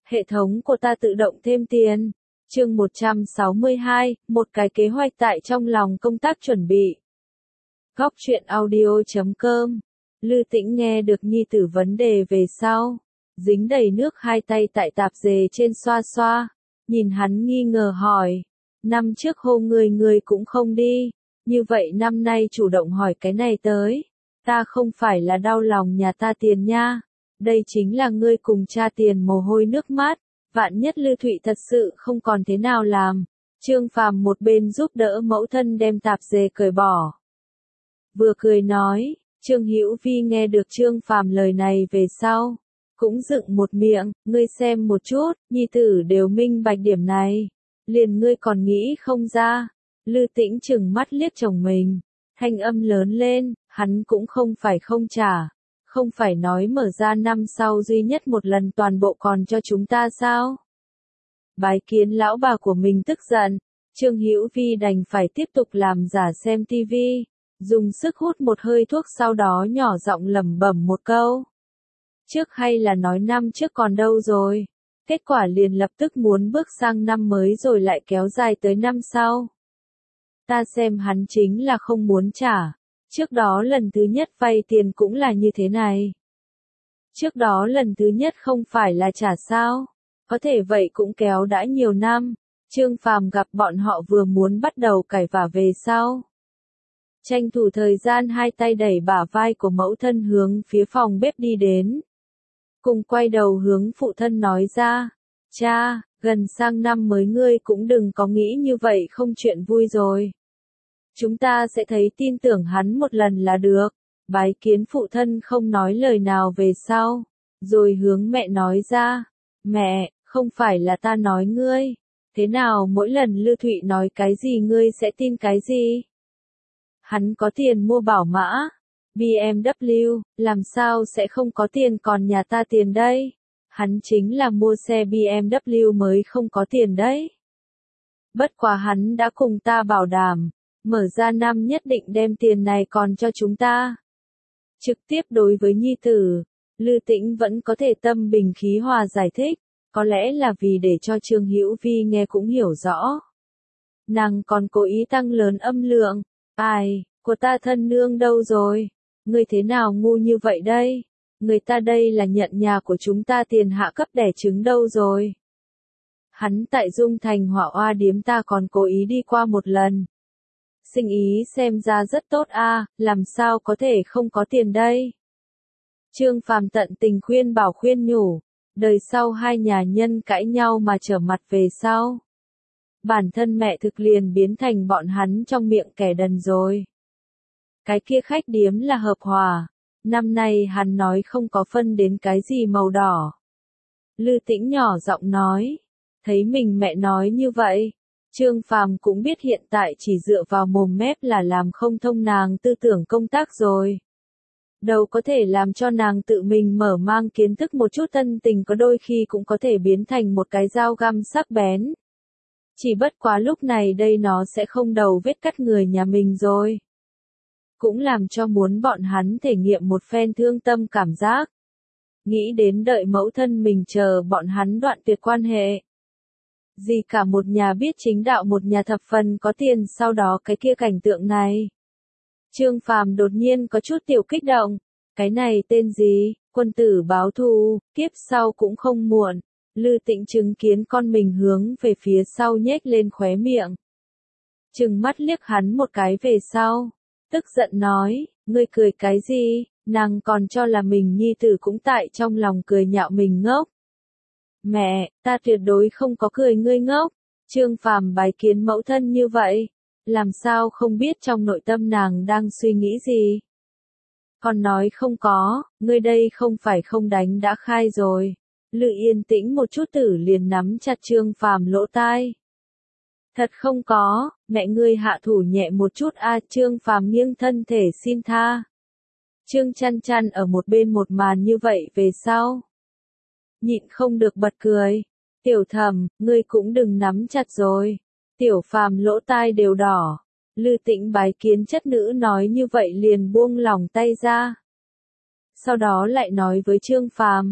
Hệ thống của ta tự động thêm tiền. Chương 162, một cái kế hoạch tại trong lòng công tác chuẩn bị. Góc truyện audio.com. Lư Tĩnh nghe được nhi tử vấn đề về sau, dính đầy nước hai tay tại tạp dề trên xoa xoa, nhìn hắn nghi ngờ hỏi, năm trước hô người cũng không đi, như vậy năm nay chủ động hỏi cái này tới, ta không phải là đau lòng nhà ta tiền nha, đây chính là ngươi cùng cha tiền mồ hôi nước mắt, vạn nhất Lư Thụy thật sự không còn thế nào làm. Trương Phàm một bên giúp đỡ mẫu thân đem tạp dề cởi bỏ, vừa cười nói. Trương Hữu Vi nghe được Trương Phàm lời này về sau, cũng dựng một miệng, ngươi xem một chút, nhi tử đều minh bạch điểm này, liền ngươi còn nghĩ không ra. Lư Tĩnh chừng mắt liếc chồng mình, thanh âm lớn lên, hắn cũng không phải không trả, không phải nói mở ra năm sau duy nhất một lần toàn bộ còn cho chúng ta sao? Bái kiến lão bà của mình tức giận, Trương Hữu Vi đành phải tiếp tục làm giả xem tivi. Dùng sức hút một hơi thuốc sau đó nhỏ giọng lẩm bẩm một câu. Trước hay là nói năm trước còn đâu rồi. Kết quả liền lập tức muốn bước sang năm mới rồi lại kéo dài tới năm sau. Ta xem hắn chính là không muốn trả. Trước đó lần thứ nhất vay tiền cũng là như thế này. Trước đó lần thứ nhất không phải là trả sao. Có thể vậy cũng kéo đã nhiều năm. Trương Phàm gặp bọn họ vừa muốn bắt đầu cãi vã về sau. Tranh thủ thời gian hai tay đẩy bả vai của mẫu thân hướng phía phòng bếp đi đến. Cùng quay đầu hướng phụ thân nói ra, cha, gần sang năm mới ngươi cũng đừng có nghĩ như vậy không chuyện vui rồi. Chúng ta sẽ thấy tin tưởng hắn một lần là được. Bái kiến phụ thân không nói lời nào về sau, rồi hướng mẹ nói ra, mẹ, không phải là ta nói ngươi, thế nào mỗi lần Lư Thụy nói cái gì ngươi sẽ tin cái gì? Hắn có tiền mua bảo mã, BMW, làm sao sẽ không có tiền còn nhà ta tiền đây? Hắn chính là mua xe BMW mới không có tiền đấy. Bất quá hắn đã cùng ta bảo đảm, mở ra năm nhất định đem tiền này còn cho chúng ta. Trực tiếp đối với nhi tử, Lư Tĩnh vẫn có thể tâm bình khí hòa giải thích, có lẽ là vì để cho Trương Hữu Vi nghe cũng hiểu rõ. Nàng còn cố ý tăng lớn âm lượng. Ai, của ta thân nương đâu rồi? Ngươi thế nào ngu như vậy đây? Người ta đây là nhận nhà của chúng ta tiền hạ cấp đẻ trứng đâu rồi? Hắn tại Dung Thành Họa Oa điếm ta còn cố ý đi qua một lần. Sinh ý xem ra rất tốt a, làm sao có thể không có tiền đây? Trương Phàm tận tình khuyên bảo khuyên nhủ, đời sau hai nhà nhân cãi nhau mà trở mặt về sau. Bản thân mẹ thực liền biến thành bọn hắn trong miệng kẻ đần rồi. Cái kia khách điếm là hợp hòa, năm nay hắn nói không có phân đến cái gì màu đỏ. Lư Tĩnh nhỏ giọng nói, thấy mình mẹ nói như vậy, Trương Phàm cũng biết hiện tại chỉ dựa vào mồm mép là làm không thông nàng tư tưởng công tác rồi. Đâu có thể làm cho nàng tự mình mở mang kiến thức một chút, tân tình có đôi khi cũng có thể biến thành một cái dao găm sắc bén. Chỉ bất quá lúc này đây nó sẽ không đầu vết cắt người nhà mình rồi. Cũng làm cho muốn bọn hắn thể nghiệm một phen thương tâm cảm giác. Nghĩ đến đợi mẫu thân mình chờ bọn hắn đoạn tuyệt quan hệ. Gì cả một nhà biết chính đạo một nhà thập phần có tiền, sau đó cái kia cảnh tượng này. Trương Phàm đột nhiên có chút tiểu kích động. Cái này tên gì? Quân tử báo thù, kiếp sau cũng không muộn. Lư Tĩnh chứng kiến con mình hướng về phía sau nhếch lên khóe miệng. Trừng mắt liếc hắn một cái về sau. Tức giận nói, ngươi cười cái gì? Nàng còn cho là mình nhi tử cũng tại trong lòng cười nhạo mình ngốc. Mẹ, ta tuyệt đối không có cười ngươi ngốc. Trương Phàm bái kiến mẫu thân như vậy. Làm sao không biết trong nội tâm nàng đang suy nghĩ gì? Còn nói không có, ngươi đây không phải không đánh đã khai rồi. Lư yên tĩnh một chút tử liền nắm chặt Trương Phàm lỗ tai. Thật không có, mẹ ngươi hạ thủ nhẹ một chút a. Trương Phàm nghiêng thân thể xin tha. Trương Chăn Chăn ở một bên một màn như vậy về sau. Nhịn không được bật cười. Tiểu Thẩm, ngươi cũng đừng nắm chặt rồi. Tiểu Phàm lỗ tai đều đỏ. Lư Tĩnh bái kiến chất nữ nói như vậy liền buông lòng tay ra. Sau đó lại nói với Trương Phàm,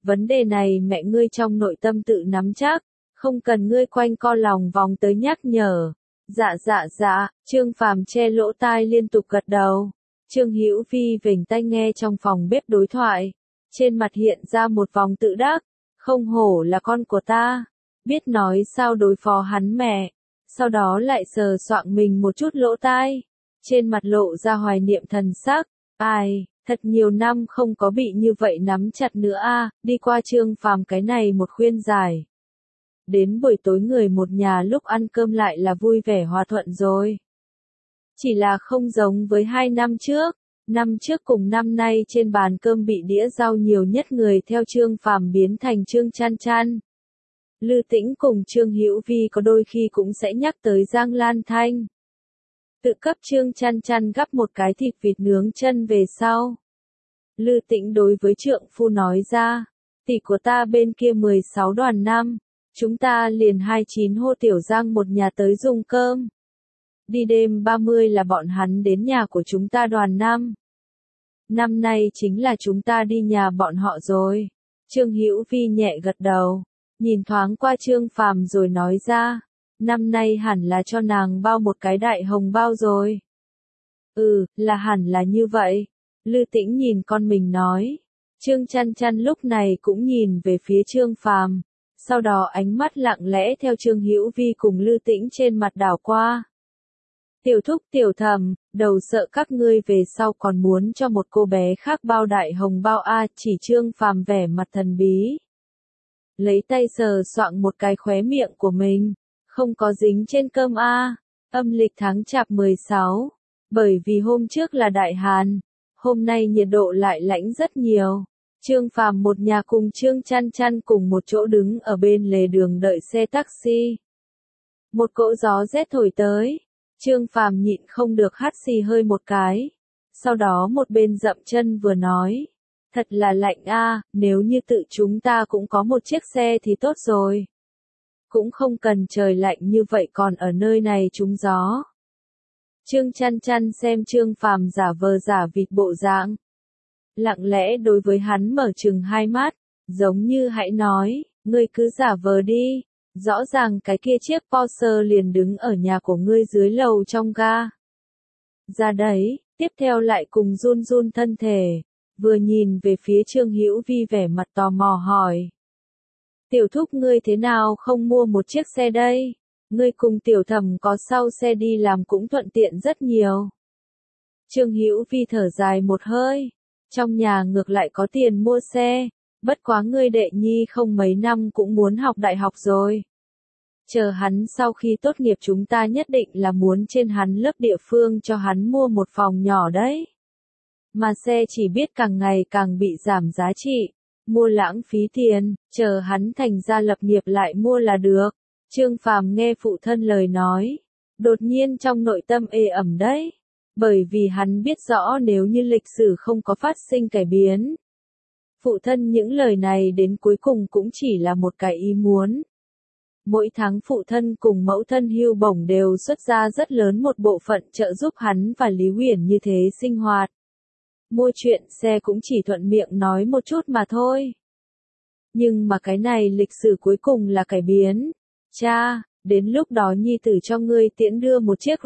vấn đề này mẹ ngươi trong nội tâm tự nắm chắc, không cần ngươi quanh co lòng vòng tới nhắc nhở. Dạ, Trương Phàm che lỗ tai liên tục gật đầu. Trương Hữu Vi vểnh tai nghe trong phòng bếp đối thoại, trên mặt hiện ra một vòng tự đắc, không hổ là con của ta, biết nói sao đối phó hắn mẹ, sau đó lại sờ soạng mình một chút lỗ tai, trên mặt lộ ra hoài niệm thần sắc, ai, thật nhiều năm không có bị như vậy nắm chặt nữa a, đi qua Trương Phàm cái này một khuyên giải. Đến buổi tối người một nhà lúc ăn cơm lại là vui vẻ hòa thuận rồi. Chỉ là không giống với 2 năm trước cùng năm nay trên bàn cơm bị đĩa rau nhiều nhất người theo Trương Phàm biến thành Trương Chăn Chăn. Lư Tĩnh cùng Trương Hữu Vi có đôi khi cũng sẽ nhắc tới Giang Lan Thanh. Tự cấp Trương Chăn Chăn gắp một cái thịt vịt nướng chân về sau. Lư Tĩnh đối với trượng phu nói ra, tỷ của ta bên kia 16 đoàn năm, chúng ta liền 29 hô Tiểu Giang một nhà tới dùng cơm. Đi đêm 30 là bọn hắn đến nhà của chúng ta đoàn năm. Năm nay chính là chúng ta đi nhà bọn họ rồi. Trương Hữu Vi nhẹ gật đầu, nhìn thoáng qua Trương Phàm rồi nói ra, năm nay hẳn là cho nàng bao một cái đại hồng bao rồi. Là hẳn là như vậy. Lư Tĩnh nhìn con mình nói. Trương Chăn Chăn lúc này cũng nhìn về phía Trương Phàm, sau đó ánh mắt lặng lẽ theo Trương Hữu Vi cùng Lư Tĩnh trên mặt đảo qua. Tiểu thúc tiểu thầm, đầu sợ các ngươi về sau còn muốn cho một cô bé khác bao đại hồng bao a, chỉ Trương Phàm vẻ mặt thần bí. Lấy tay sờ soạng một cái khóe miệng của mình, không có dính trên cơm a. Âm lịch tháng Chạp 16, bởi vì hôm trước là Đại Hàn, hôm nay nhiệt độ lại lạnh rất nhiều. Trương Phàm một nhà cùng Trương Chăn Chăn cùng một chỗ đứng ở bên lề đường đợi xe taxi. Một cỗ gió rét thổi tới, Trương Phàm nhịn không được hắt xì hơi một cái. Sau đó một bên dậm chân vừa nói, thật là lạnh a, nếu như tự chúng ta cũng có một chiếc xe thì tốt rồi. Cũng không cần trời lạnh như vậy còn ở nơi này trúng gió. Trương Chăn Chăn xem Trương Phàm giả vờ giả vịt bộ dạng, lặng lẽ đối với hắn mở trừng hai mắt, giống như hãy nói, ngươi cứ giả vờ đi, rõ ràng cái kia chiếc Porsche liền đứng ở nhà của ngươi dưới lầu trong ga. Ra đấy, tiếp theo lại cùng run run thân thể, vừa nhìn về phía Trương Hữu Vi vẻ mặt tò mò hỏi. Tiểu thúc ngươi thế nào không mua một chiếc xe đây? Ngươi cùng tiểu thẩm có sau xe đi làm cũng thuận tiện rất nhiều. Trương Hữu Vi thở dài một hơi, trong nhà ngược lại có tiền mua xe, bất quá ngươi đệ nhi không mấy năm cũng muốn học đại học rồi. Chờ hắn sau khi tốt nghiệp chúng ta nhất định là muốn trên hắn lớp địa phương cho hắn mua một phòng nhỏ đấy. Mà xe chỉ biết càng ngày càng bị giảm giá trị, mua lãng phí tiền, chờ hắn thành ra lập nghiệp lại mua là được. Trương Phàm nghe phụ thân lời nói, đột nhiên trong nội tâm ê ẩm đấy, bởi vì hắn biết rõ nếu như lịch sử không có phát sinh cải biến. Phụ thân những lời này đến cuối cùng cũng chỉ là một cái ý muốn. Mỗi tháng phụ thân cùng mẫu thân hưu bổng đều xuất ra rất lớn một bộ phận trợ giúp hắn và Lý Huyền như thế sinh hoạt. Mua chuyện xe cũng chỉ thuận miệng nói một chút mà thôi. Nhưng mà cái này lịch sử cuối cùng là cải biến. Cha, đến lúc đó nhi tử cho ngươi tiễn đưa một chiếc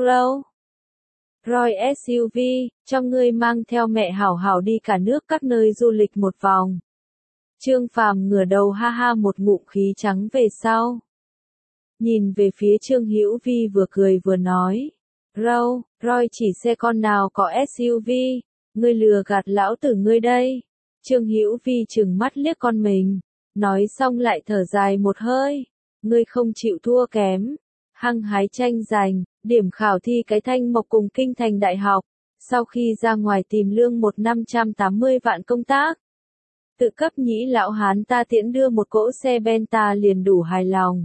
Rolls-Royce SUV, cho ngươi mang theo mẹ hảo hảo đi cả nước các nơi du lịch một vòng. Trương Phàm ngửa đầu ha ha một ngụm khí trắng về sau. Nhìn về phía Trương Hữu Vi vừa cười vừa nói. Rolls-Royce chỉ xe con nào có SUV, ngươi lừa gạt lão tử ngươi đây. Trương Hữu Vi trừng mắt liếc con mình, nói xong lại thở dài một hơi. Ngươi không chịu thua kém, hăng hái tranh giành, điểm khảo thi cái Thanh Mộc cùng Kinh Thành Đại học, sau khi ra ngoài tìm lương 1.580 vạn công tác. Tự cấp nhĩ lão hán ta tiễn đưa một cỗ xe ben ta liền đủ hài lòng.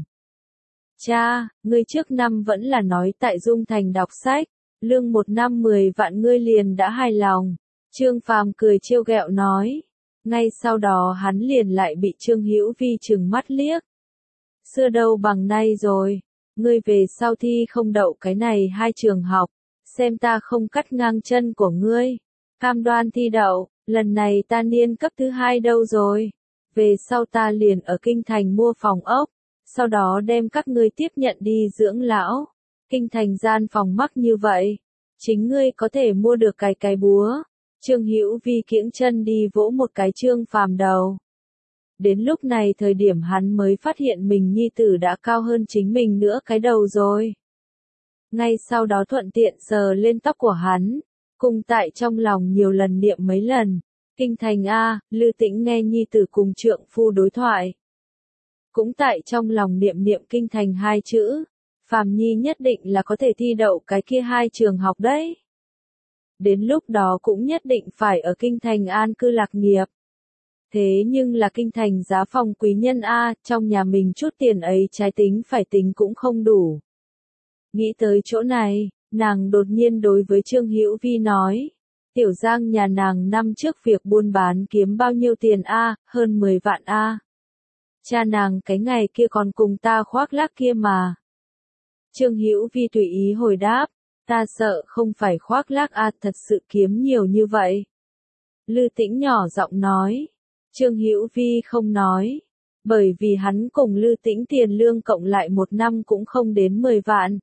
Cha, ngươi trước năm vẫn là nói tại Dung Thành đọc sách, lương 1 năm 10 vạn ngươi liền đã hài lòng. Trương Phàm cười trêu ghẹo nói. Ngay sau đó hắn liền lại bị Trương Hữu Vi trừng mắt liếc. Xưa đâu bằng nay rồi, ngươi về sau thi không đậu cái này 2 trường học, xem ta không cắt ngang chân của ngươi. Cam đoan thi đậu, lần này ta niên cấp thứ 2 đâu rồi. Về sau ta liền ở kinh thành mua phòng ốc, sau đó đem các ngươi tiếp nhận đi dưỡng lão. Kinh thành gian phòng mắc như vậy, chính ngươi có thể mua được cái búa. Trương Hữu Vi kiễng chân đi vỗ một cái Trương Phàm đầu. Đến lúc này thời điểm hắn mới phát hiện mình nhi tử đã cao hơn chính mình nữa cái đầu rồi. Ngay sau đó thuận tiện sờ lên tóc của hắn, cùng tại trong lòng nhiều lần niệm mấy lần. Kinh thành A, Lư Tĩnh nghe nhi tử cùng trượng phu đối thoại. Cũng tại trong lòng niệm niệm kinh thành hai chữ, Phàm Nhi nhất định là có thể thi đậu cái kia hai trường học đấy. Đến lúc đó cũng nhất định phải ở kinh thành an cư lạc nghiệp. Thế nhưng là kinh thành giá phòng quý nhân A, trong nhà mình chút tiền ấy trái tính phải tính cũng không đủ. Nghĩ tới chỗ này, nàng đột nhiên đối với Trương Hữu Vi nói. Tiểu Giang nhà nàng năm trước việc buôn bán kiếm bao nhiêu tiền A, hơn 10 vạn A. Cha nàng cái ngày kia còn cùng ta khoác lác kia mà. Trương Hữu Vi tùy ý hồi đáp, ta sợ không phải khoác lác A, thật sự kiếm nhiều như vậy. Lư Tĩnh nhỏ giọng nói. Trương Hữu Vi không nói, bởi vì hắn cùng Lư Tĩnh tiền lương cộng lại một năm cũng không đến 10 vạn.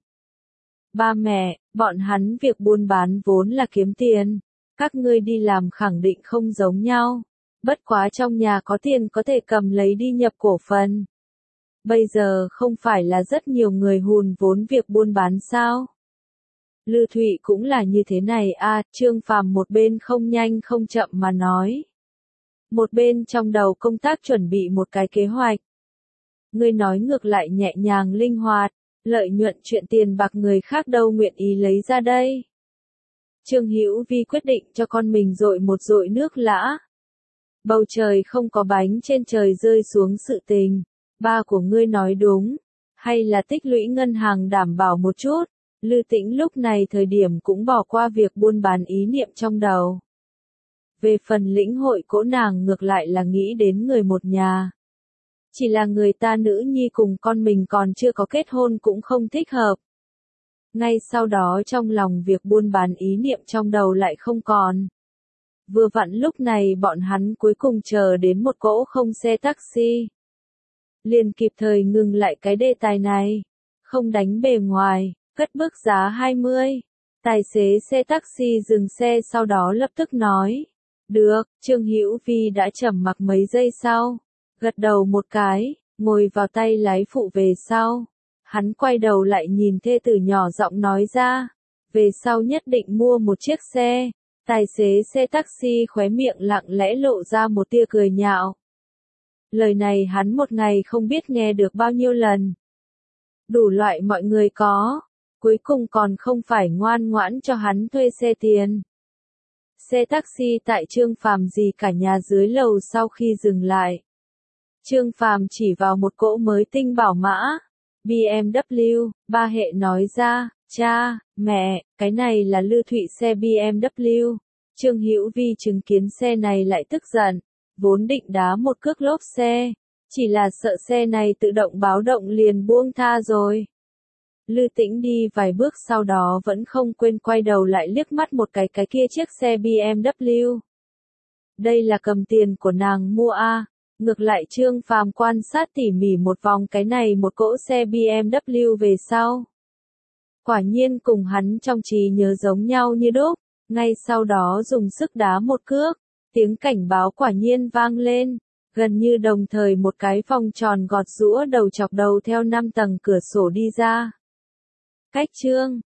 Ba mẹ, bọn hắn việc buôn bán vốn là kiếm tiền, các ngươi đi làm khẳng định không giống nhau, bất quá trong nhà có tiền có thể cầm lấy đi nhập cổ phần. Bây giờ không phải là rất nhiều người hùn vốn việc buôn bán sao? Lư Thụy cũng là như thế này a, Trương Phàm một bên không nhanh không chậm mà nói. Một bên trong đầu công tác chuẩn bị một cái kế hoạch. Ngươi nói ngược lại nhẹ nhàng linh hoạt, lợi nhuận chuyện tiền bạc người khác đâu nguyện ý lấy ra đây. Trương Hữu Vi quyết định cho con mình dội một dội nước lã. Bầu trời không có bánh trên trời rơi xuống sự tình. Ba của ngươi nói đúng, hay là tích lũy ngân hàng đảm bảo một chút. Lư Tĩnh lúc này thời điểm cũng bỏ qua việc buôn bán ý niệm trong đầu. Về phần lĩnh hội cỗ nàng ngược lại là nghĩ đến người một nhà. Chỉ là người ta nữ nhi cùng con mình còn chưa có kết hôn cũng không thích hợp. Ngay sau đó trong lòng việc buôn bán ý niệm trong đầu lại không còn. Vừa vặn lúc này bọn hắn cuối cùng chờ đến một cỗ không xe taxi. Liền kịp thời ngừng lại cái đề tài này. Không đánh bề ngoài, cất bước giá 20. Tài xế xe taxi dừng xe sau đó lập tức nói. Được, Trương Hữu Vi đã trầm mặc mấy giây sau. Gật đầu một cái, ngồi vào tay lái phụ về sau. Hắn quay đầu lại nhìn thê tử nhỏ giọng nói ra. Về sau nhất định mua một chiếc xe. Tài xế xe taxi khóe miệng lặng lẽ lộ ra một tia cười nhạo. Lời này hắn một ngày không biết nghe được bao nhiêu lần. Đủ loại mọi người có. Cuối cùng còn không phải ngoan ngoãn cho hắn thuê xe tiền. Xe taxi tại Trương Phàm gì cả nhà dưới lầu sau khi dừng lại. Trương Phàm chỉ vào một cỗ mới tinh bảo mã. BMW, ba hệ nói ra, cha, mẹ, cái này là Lư Thụy xe BMW. Trương Hữu Vi chứng kiến xe này lại tức giận, vốn định đá một cước lốp xe, chỉ là sợ xe này tự động báo động liền buông tha rồi. Lư Tĩnh đi vài bước sau đó vẫn không quên quay đầu lại liếc mắt một cái kia chiếc xe BMW. Đây là cầm tiền của nàng mua a. Ngược lại Trương Phàm quan sát tỉ mỉ một vòng cái này một cỗ xe BMW về sau. Quả nhiên cùng hắn trong trí nhớ giống nhau như đúc, ngay sau đó dùng sức đá một cước, tiếng cảnh báo quả nhiên vang lên, gần như đồng thời một cái vòng tròn gọt giũa đầu chọc đầu theo 5 tầng cửa sổ đi ra. Cách chương